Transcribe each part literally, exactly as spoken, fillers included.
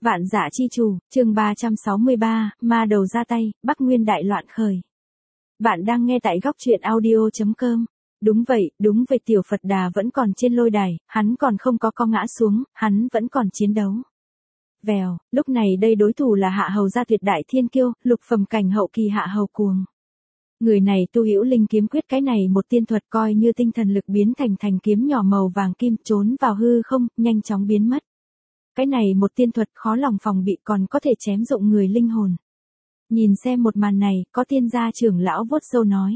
Vạn Dã Chi Chủ, chương ba trăm sáu mươi ba, ma đầu ra tay, Bắc Nguyên đại loạn khởi. Bạn đang nghe tại góc truyện audio chấm com. Đúng vậy, đúng vậy, Tiểu Phật Đà vẫn còn trên lôi đài, hắn còn không có co ngã xuống, hắn vẫn còn chiến đấu. Vèo, lúc này đây đối thủ là Hạ Hầu gia tuyệt đại thiên kiêu, lục phẩm cảnh hậu kỳ Hạ Hầu Cuồng. Người này tu hữu linh kiếm quyết, cái này một tiên thuật coi như tinh thần lực biến thành thành kiếm nhỏ màu vàng kim, trốn vào hư không, nhanh chóng biến mất. Cái này một tiên thuật khó lòng phòng bị, còn có thể chém dụng người linh hồn. Nhìn xem một màn này, có tiên gia trưởng lão vuốt râu nói.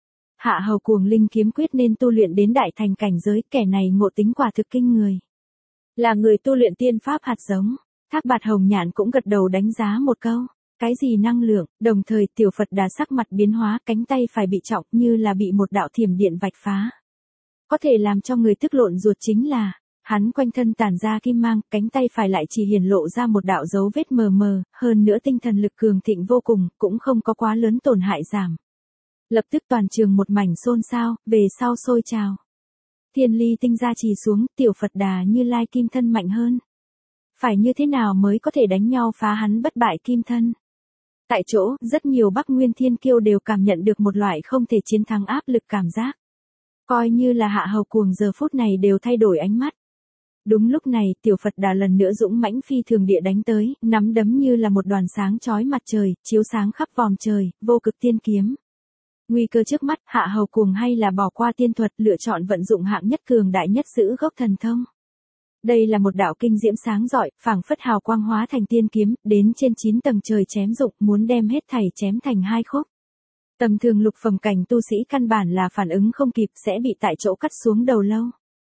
Hạ Hầu Cuồng linh kiếm quyết nên tu luyện đến đại thành cảnh giới, kẻ này ngộ tính quả thực kinh người. Là người tu luyện tiên pháp hạt giống. Thác Bạt Hồng Nhạn cũng gật đầu đánh giá một câu. Cái gì năng lượng, đồng thời Tiểu Phật Đà sắc mặt biến hóa, cánh tay phải bị trọng như là bị một đạo thiểm điện vạch phá. Có thể làm cho người tức lộn ruột chính là, hắn quanh thân tản ra kim mang, cánh tay phải lại chỉ hiển lộ ra một đạo dấu vết mờ mờ, hơn nữa tinh thần lực cường thịnh vô cùng, cũng không có quá lớn tổn hại giảm. Lập tức toàn trường một mảnh xôn xao, về sau sôi trào. Thiên ly tinh gia trì xuống, Tiểu Phật Đà Như Lai kim thân mạnh hơn. Phải như thế nào mới có thể đánh nhau phá hắn bất bại kim thân? Tại chỗ, rất nhiều Bắc Nguyên thiên kiêu đều cảm nhận được một loại không thể chiến thắng áp lực cảm giác. Coi như là Hạ Hầu Cuồng giờ phút này đều thay đổi ánh mắt. Đúng lúc này, Tiểu Phật Đà lần nữa dũng mãnh phi thường địa đánh tới, nắm đấm như là một đoàn sáng chói mặt trời, chiếu sáng khắp vòm trời, vô cực tiên kiếm. Nguy cơ trước mắt, Hạ Hầu Cuồng hay là bỏ qua tiên thuật, lựa chọn vận dụng hạng nhất cường đại nhất giữ gốc thần thông. Đây là một đạo kinh diễm sáng rọi, phảng phất hào quang hóa thành tiên kiếm, đến trên chín tầng trời chém dụng, muốn đem hết thảy chém thành hai khúc. Tầm thường lục phẩm cảnh tu sĩ căn bản là phản ứng không kịp, sẽ bị tại chỗ cắt xuống đầu lâu.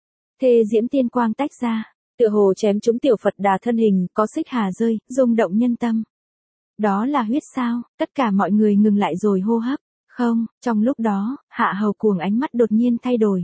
Thê diễm tiên quang tách ra, tựa hồ chém trúng Tiểu Phật Đà thân hình, có xích hà rơi, rung động nhân tâm. Đó là huyết sao? Tất cả mọi người ngừng lại rồi hô hấp. Không, trong lúc đó, Hạ Hầu Cuồng ánh mắt đột nhiên thay đổi.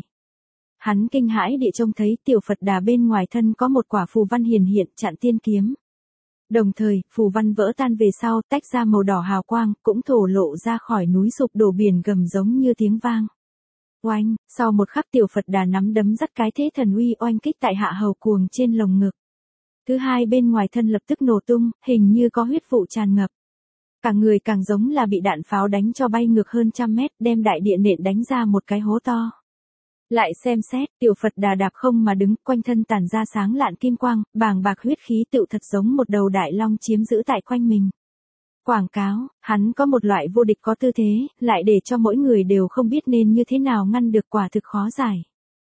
Hắn kinh hãi địa trông thấy Tiểu Phật Đà bên ngoài thân có một quả phù văn hiển hiện chặn tiên kiếm. Đồng thời, phù văn vỡ tan về sau, tách ra màu đỏ hào quang, cũng thổ lộ ra khỏi núi sụp đổ biển gầm giống như tiếng vang. Oanh, sau một khắc Tiểu Phật Đà nắm đấm dắt cái thế thần uy oanh kích tại Hạ Hầu Cuồng trên lồng ngực. Thứ hai bên ngoài thân lập tức nổ tung, hình như có huyết vụ tràn ngập. Cả người càng giống là bị đạn pháo đánh cho bay ngược hơn trăm mét, đem đại địa nện đánh ra một cái hố to. Lại xem xét, Tiểu Phật Đà đạp không mà đứng, quanh thân tản ra sáng lạn kim quang, bàng bạc huyết khí tựu thật giống một đầu đại long chiếm giữ tại quanh mình. Quảng cáo, hắn có một loại vô địch có tư thế, lại để cho mỗi người đều không biết nên như thế nào ngăn được, quả thực khó giải.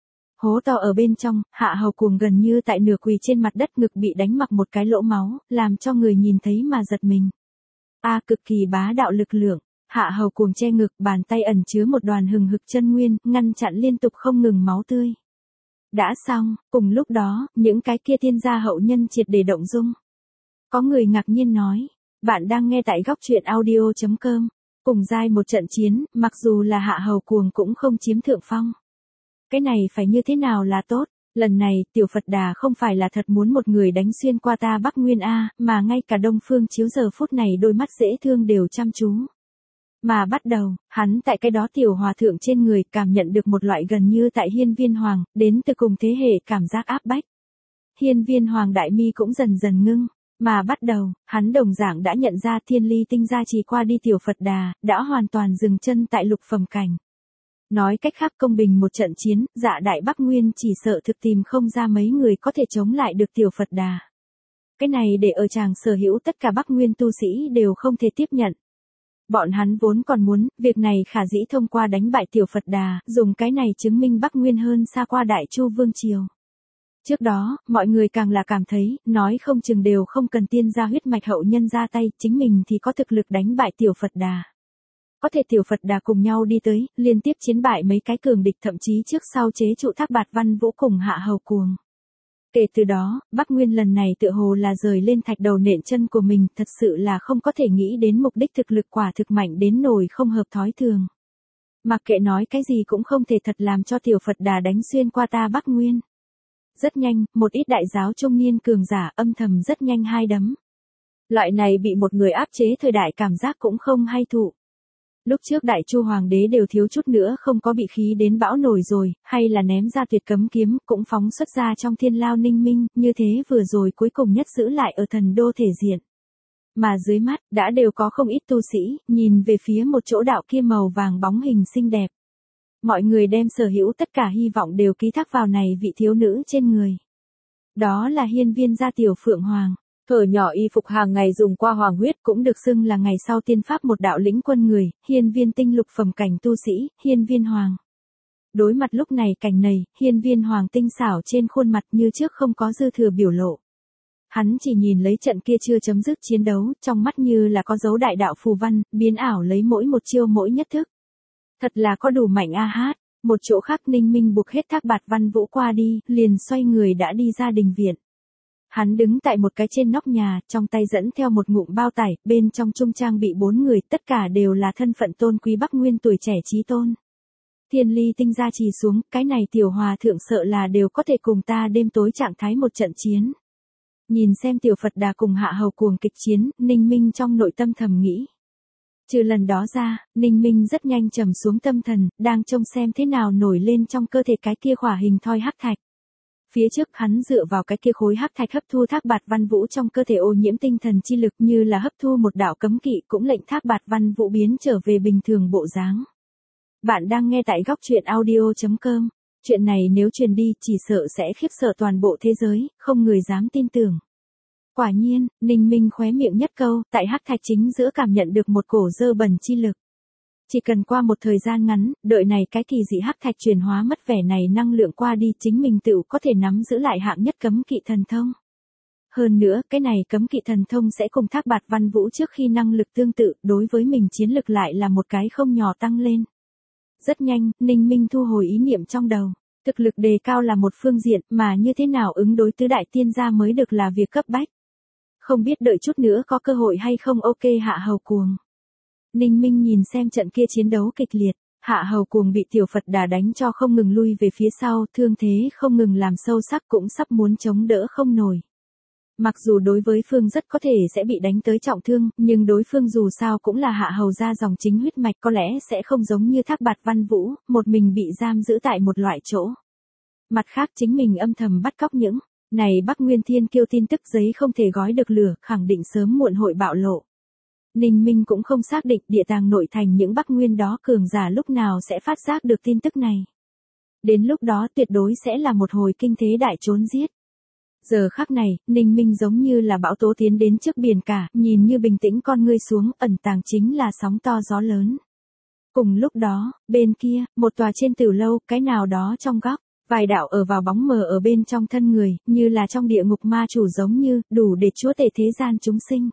Hố to ở bên trong, Hạ Hầu Cuồng gần như tại nửa quỳ trên mặt đất, ngực bị đánh mặc một cái lỗ máu, làm cho người nhìn thấy mà giật mình. A à, cực kỳ bá đạo lực lượng. Hạ Hầu Cuồng che ngực, bàn tay ẩn chứa một đoàn hừng hực chân nguyên, ngăn chặn liên tục không ngừng máu tươi. Đã xong, cùng lúc đó, những cái kia tiên gia hậu nhân triệt để động dung. Có người ngạc nhiên nói, bạn đang nghe tại góc truyện audio chấm com, cùng giai một trận chiến, mặc dù là Hạ Hầu Cuồng cũng không chiếm thượng phong. Cái này phải như thế nào là tốt? Lần này, Tiểu Phật Đà không phải là thật muốn một người đánh xuyên qua ta Bắc Nguyên A, mà ngay cả Đông Phương Chiếu giờ phút này đôi mắt dễ thương đều chăm chú. Mà bắt đầu, hắn tại cái đó tiểu hòa thượng trên người cảm nhận được một loại gần như tại Hiên Viên Hoàng, đến từ cùng thế hệ cảm giác áp bách. Hiên Viên Hoàng đại mi cũng dần dần ngưng, mà bắt đầu, hắn đồng dạng đã nhận ra thiên ly tinh gia trì qua đi Tiểu Phật Đà, đã hoàn toàn dừng chân tại lục phẩm cảnh. Nói cách khác, công bình một trận chiến, dạ đại Bắc Nguyên chỉ sợ thực tìm không ra mấy người có thể chống lại được Tiểu Phật Đà. Cái này để ở chàng sở hữu tất cả Bắc Nguyên tu sĩ đều không thể tiếp nhận. Bọn hắn vốn còn muốn, việc này khả dĩ thông qua đánh bại Tiểu Phật Đà, dùng cái này chứng minh Bắc Nguyên hơn xa qua Đại Chu Vương Triều. Trước đó, mọi người càng là cảm thấy, nói không chừng đều không cần tiên gia huyết mạch hậu nhân ra tay, chính mình thì có thực lực đánh bại Tiểu Phật Đà. Có thể Tiểu Phật Đà cùng nhau đi tới, liên tiếp chiến bại mấy cái cường địch, thậm chí trước sau chế trụ Thác Bạt Văn Vũ cùng Hạ Hầu Cuồng. Kể từ đó, Bắc Nguyên lần này tựa hồ là rời lên thạch đầu nện chân của mình, thật sự là không có thể nghĩ đến mục đích thực lực quả thực mạnh đến nổi không hợp thói thường. Mặc kệ nói cái gì cũng không thể thật làm cho Tiểu Phật Đà đánh xuyên qua ta Bắc Nguyên. Rất nhanh, một ít đại giáo trung niên cường giả âm thầm rất nhanh hai đấm. Loại này bị một người áp chế thời đại cảm giác cũng không hay thụ. Lúc trước Đại Chu hoàng đế đều thiếu chút nữa không có bị khí đến bão nổi rồi, hay là ném ra tuyệt cấm kiếm, cũng phóng xuất ra trong thiên lao Ninh Minh, như thế vừa rồi cuối cùng nhất giữ lại ở thần đô thể diện. Mà dưới mắt, đã đều có không ít tu sĩ, nhìn về phía một chỗ đạo kia màu vàng bóng hình xinh đẹp. Mọi người đem sở hữu tất cả hy vọng đều ký thác vào này vị thiếu nữ trên người. Đó là hiên viên gia tiểu phượng hoàng. Thở nhỏ y phục hàng ngày dùng qua hoàng huyết cũng được xưng là ngày sau tiên pháp một đạo lĩnh quân người, hiên viên tinh lục phẩm cảnh tu sĩ, hiên viên hoàng. Đối mặt lúc này cảnh này, hiên viên hoàng tinh xảo trên khuôn mặt như trước không có dư thừa biểu lộ. Hắn chỉ nhìn lấy trận kia chưa chấm dứt chiến đấu, trong mắt như là có dấu đại đạo phù văn, biến ảo lấy mỗi một chiêu mỗi nhất thức. Thật là có đủ mạnh a hát, một chỗ khác Ninh Minh buộc hết Thác Bạt Văn Vũ qua đi, liền xoay người đã đi ra đình viện. Hắn đứng tại một cái trên nóc nhà, trong tay dẫn theo một ngụm bao tải, bên trong trung trang bị bốn người, tất cả đều là thân phận tôn quý Bắc Nguyên tuổi trẻ chí tôn. Thiên ly tinh gia trì xuống, cái này tiểu hòa thượng sợ là đều có thể cùng ta đêm tối trạng thái một trận chiến. Nhìn xem tiểu Phật Đà cùng Hạ Hầu cuồng kịch chiến, Ninh Minh trong nội tâm thầm nghĩ. Trừ lần đó ra, Ninh Minh rất nhanh trầm xuống tâm thần, đang trông xem thế nào nổi lên trong cơ thể cái kia khỏa hình thoi hắc thạch. Phía trước hắn dựa vào cái kia khối hắc thạch hấp thu Thác Bạt Văn Vũ trong cơ thể ô nhiễm tinh thần chi lực, như là hấp thu một đạo cấm kỵ, cũng lệnh Thác Bạt Văn Vũ biến trở về bình thường bộ dáng. Bạn đang nghe tại góc truyện audio chấm com. Chuyện này nếu truyền đi chỉ sợ sẽ khiếp sợ toàn bộ thế giới, không người dám tin tưởng. Quả nhiên, Ninh Minh khóe miệng nhất câu, tại hắc thạch chính giữa cảm nhận được một cổ dơ bẩn chi lực. Chỉ cần qua một thời gian ngắn, đợi này cái kỳ dị hắc thạch chuyển hóa mất vẻ này năng lượng qua đi, chính mình tự có thể nắm giữ lại hạng nhất cấm kỵ thần thông. Hơn nữa, cái này cấm kỵ thần thông sẽ cùng Thác Bạt Văn Vũ trước khi năng lực tương tự, đối với mình chiến lực lại là một cái không nhỏ tăng lên. Rất nhanh, Ninh Minh thu hồi ý niệm trong đầu. Thực lực đề cao là một phương diện, mà như thế nào ứng đối tứ đại tiên gia mới được là việc cấp bách. Không biết đợi chút nữa có cơ hội hay không. Ok Hạ Hầu cuồng. Ninh Minh nhìn xem trận kia chiến đấu kịch liệt, Hạ Hầu cuồng bị tiểu Phật Đà đánh cho không ngừng lui về phía sau, thương thế không ngừng làm sâu sắc, cũng sắp muốn chống đỡ không nổi. Mặc dù đối với phương rất có thể sẽ bị đánh tới trọng thương, nhưng đối phương dù sao cũng là Hạ Hầu gia dòng chính huyết mạch, có lẽ sẽ không giống như Thác Bạt Văn Vũ, một mình bị giam giữ tại một loại chỗ. Mặt khác chính mình âm thầm bắt cóc những này Bắc Nguyên Thiên Kiêu tin tức giấy không thể gói được lửa, khẳng định sớm muộn hội bạo lộ. Ninh Minh cũng không xác định địa tàng nội thành những Bắc Nguyên đó cường giả lúc nào sẽ phát giác được tin tức này. Đến lúc đó tuyệt đối sẽ là một hồi kinh thế đại trốn giết. Giờ khắc này, Ninh Minh giống như là bão tố tiến đến trước biển cả, nhìn như bình tĩnh con ngươi xuống, ẩn tàng chính là sóng to gió lớn. Cùng lúc đó, bên kia, một tòa trên tử lâu, cái nào đó trong góc, vài đạo ở vào bóng mờ ở bên trong thân người, như là trong địa ngục ma chủ giống như, đủ để chúa tể thế gian chúng sinh.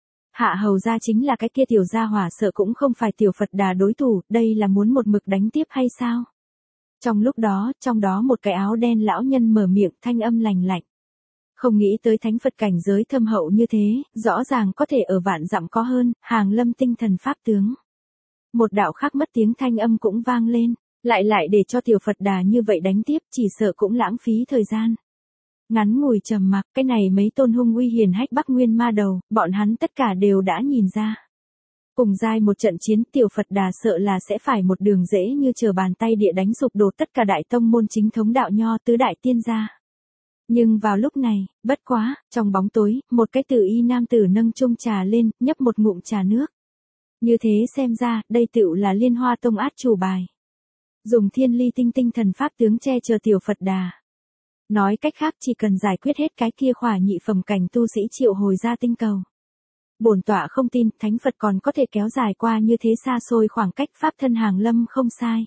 Hạ Hầu gia chính là cái kia tiểu gia hỏa, sợ cũng không phải tiểu Phật Đà đối thủ, đây là muốn một mực đánh tiếp hay sao? Trong lúc đó, trong đó một cái áo đen lão nhân mở miệng, thanh âm lành lạnh. Không nghĩ tới thánh Phật cảnh giới thâm hậu như thế, rõ ràng có thể ở vạn dặm có hơn, hàng lâm tinh thần pháp tướng. Một đạo khác mất tiếng thanh âm cũng vang lên, lại lại để cho tiểu Phật Đà như vậy đánh tiếp, chỉ sợ cũng lãng phí thời gian. Ngắn ngủi trầm mặc, cái này mấy tôn hung uy hiền hách Bắc Nguyên ma đầu, bọn hắn tất cả đều đã nhìn ra. Cùng giai một trận chiến, tiểu Phật Đà sợ là sẽ phải một đường dễ như trở bàn tay địa đánh sụp đổ tất cả đại tông môn chính thống đạo nho tứ đại tiên gia. Nhưng vào lúc này, bất quá, trong bóng tối, một cái tử y nam tử nâng chung trà lên, nhấp một ngụm trà nước. Như thế xem ra, đây tựu là Liên Hoa Tông át chủ bài. Dùng thiên ly tinh tinh thần pháp tướng che chở tiểu Phật Đà. Nói cách khác, chỉ cần giải quyết hết cái kia khỏa nhị phẩm cảnh tu sĩ triệu hồi ra tinh cầu. Bổn tọa không tin, thánh Phật còn có thể kéo dài qua như thế xa xôi khoảng cách pháp thân hàng lâm không sai.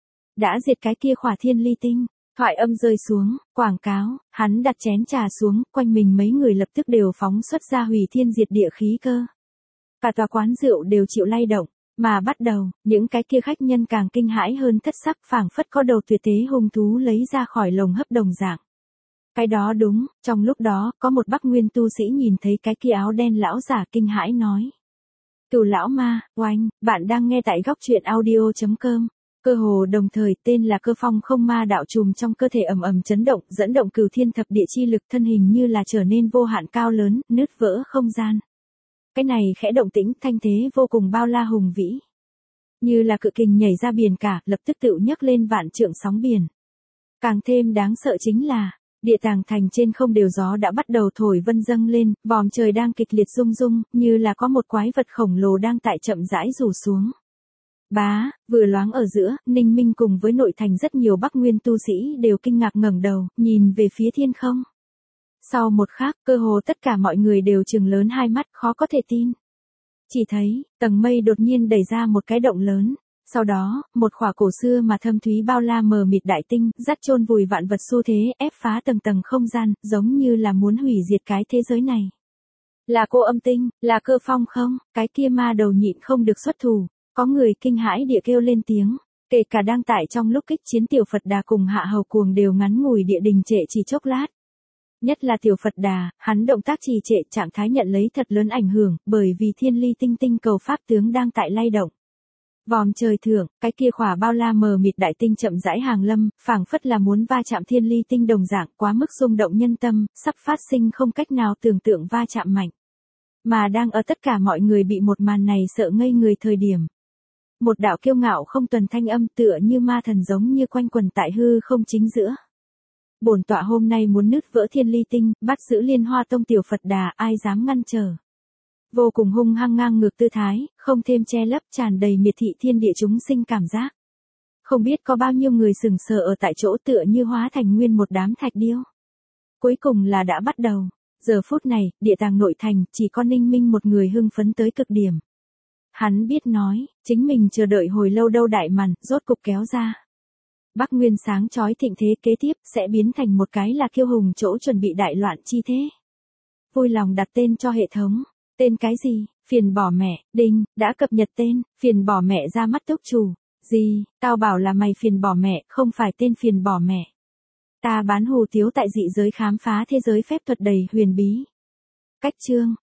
Đã diệt cái kia khỏa thiên ly tinh. Thoại âm rơi xuống, quảng cáo, hắn đặt chén trà xuống, quanh mình mấy người lập tức đều phóng xuất ra hủy thiên diệt địa khí cơ. Cả tòa quán rượu đều chịu lay động, mà bắt đầu, những cái kia khách nhân càng kinh hãi hơn thất sắc, phảng phất có đầu tuyệt thế hung thú lấy ra khỏi lồng hấp đồng dạng. Cái đó đúng, trong lúc đó, có một Bắc Nguyên tu sĩ nhìn thấy cái kia áo đen lão giả kinh hãi nói. Tù lão ma, oanh, bạn đang nghe tại góc truyện audio chấm com. Cơ hồ đồng thời, tên là Cơ Phong không ma đạo trùm trong cơ thể ầm ầm chấn động, dẫn động cửu thiên thập địa chi lực, thân hình như là trở nên vô hạn cao lớn, nứt vỡ không gian. Cái này khẽ động tĩnh, thanh thế vô cùng bao la hùng vĩ. như là cự kình nhảy ra biển cả, lập tức tựu nhấc lên vạn trượng sóng biển. Càng thêm đáng sợ chính là, địa tàng thành trên không đều gió đã bắt đầu thổi vân dâng lên, vòm trời đang kịch liệt rung rung, như là có một quái vật khổng lồ đang tại chậm rãi rủ xuống. Bá, vừa loáng ở giữa, Ninh Minh cùng với nội thành rất nhiều Bắc Nguyên tu sĩ đều kinh ngạc ngẩng đầu, nhìn về phía thiên không. Sau một khắc, cơ hồ tất cả mọi người đều trừng lớn hai mắt, khó có thể tin. Chỉ thấy, tầng mây đột nhiên đẩy ra một cái động lớn. Sau đó, một khỏa cổ xưa mà thâm thúy bao la mờ mịt đại tinh, dắt chôn vùi vạn vật xu thế, ép phá tầng tầng không gian, giống như là muốn hủy diệt cái thế giới này. Là cô âm tinh, là Cơ Phong không? Cái kia ma đầu nhịn không được xuất thủ. Có người kinh hãi địa kêu lên tiếng, kể cả đang tại trong lúc kích chiến Tiểu Phật Đà cùng Hạ Hầu Cuồng đều ngắn ngủi địa đình trệ chỉ chốc lát. Nhất là Tiểu Phật Đà, hắn động tác trì trệ, trạng thái nhận lấy thật lớn ảnh hưởng, bởi vì thiên ly tinh tinh cầu pháp tướng đang tại lay động. Vòm trời thượng, cái kia khỏa bao la mờ mịt đại tinh chậm rãi hàng lâm, phảng phất là muốn va chạm thiên ly tinh đồng dạng, quá mức rung động nhân tâm, sắp phát sinh không cách nào tưởng tượng va chạm mạnh. Mà đang ở tất cả mọi người bị một màn này sợ ngây người thời điểm. Một đạo kiêu ngạo không tuần thanh âm tựa như ma thần giống như quanh quần tại hư không chính giữa. Bổn tọa hôm nay muốn nứt vỡ thiên ly tinh, bắt giữ Liên Hoa Tông Tiểu Phật Đà, ai dám ngăn trở. Vô cùng hung hăng ngang ngược tư thái, không thêm che lấp, tràn đầy miệt thị thiên địa chúng sinh cảm giác. Không biết có bao nhiêu người sừng sờ ở tại chỗ tựa như hóa thành nguyên một đám thạch điêu. Cuối cùng là đã bắt đầu. Giờ phút này, địa tàng nội thành, chỉ có Ninh Minh một người hưng phấn tới cực điểm. Hắn biết nói, chính mình chờ đợi hồi lâu đâu đại màn, rốt cục kéo ra. Bắc Nguyên sáng chói thịnh thế kế tiếp, sẽ biến thành một cái là kiêu hùng chỗ chuẩn bị đại loạn chi thế. Vui lòng đặt tên cho hệ thống. Tên cái gì? Phiền bỏ mẹ, đinh, đã cập nhật tên, phiền bỏ mẹ ra mắt túc chủ. Gì, tao bảo là mày phiền bỏ mẹ, không phải tên phiền bỏ mẹ. Ta bán hù tiếu tại dị giới khám phá thế giới phép thuật đầy huyền bí. Cách chương.